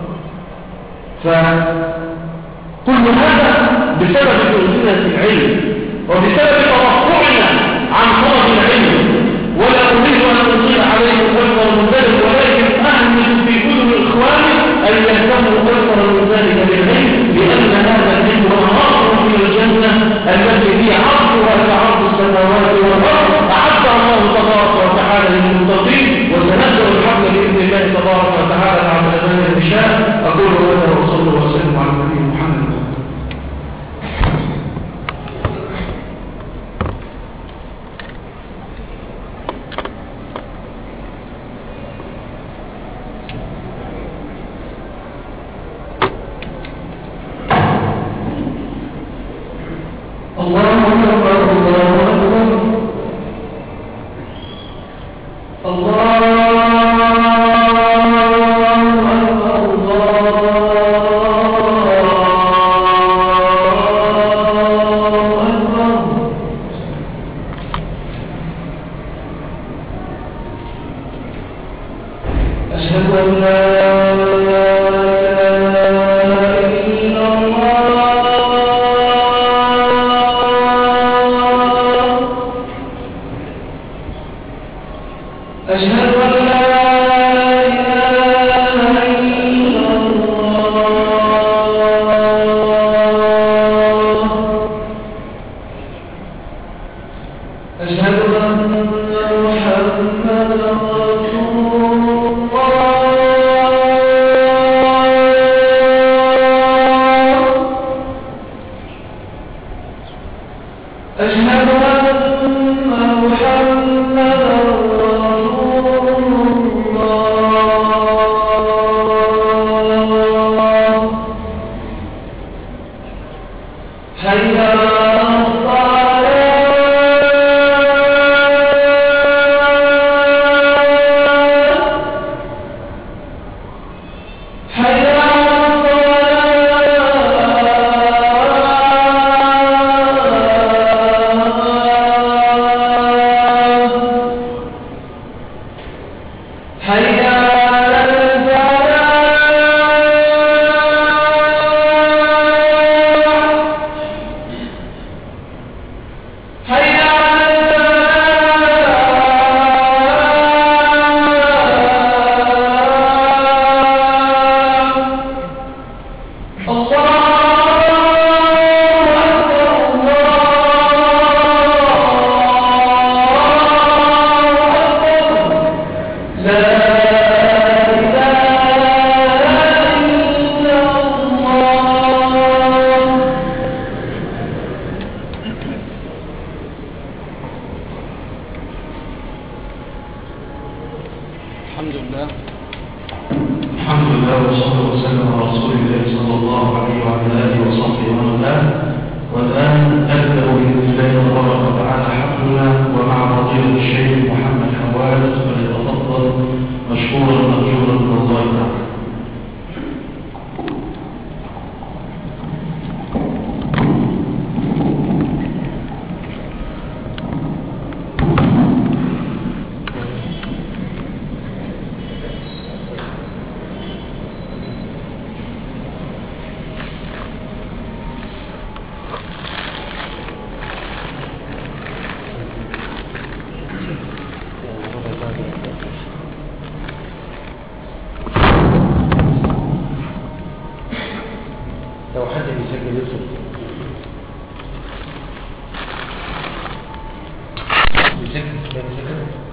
فكل هذا بسبب جهودنا في العلم وبسبب ترفعنا عن طلب العلم. ولا أريد أن أطيل عليكم أكثر من ذلك، ولكن أهمل في كل إخواني أن يهتموا أكثر من ذلك بالعلم، لأن هذا العلم هو ناصر في الجنة التي هي عرضها كعرض السماوات والأرض، أعدها الله تبارك وتعالى للمتقين. وسنبدأ الحمد بإذن الله تبارك وتعالى بعد أذان العشاء. أقول هذا وصلى وسلم على النبي محمد. الله أكبر الله أكبر الله أشهد أن لا والآن أبدأ بإذن الله تبارك وتعالى حفلنا ومع فضيلة لو حد بيسجل يدخل بيسجل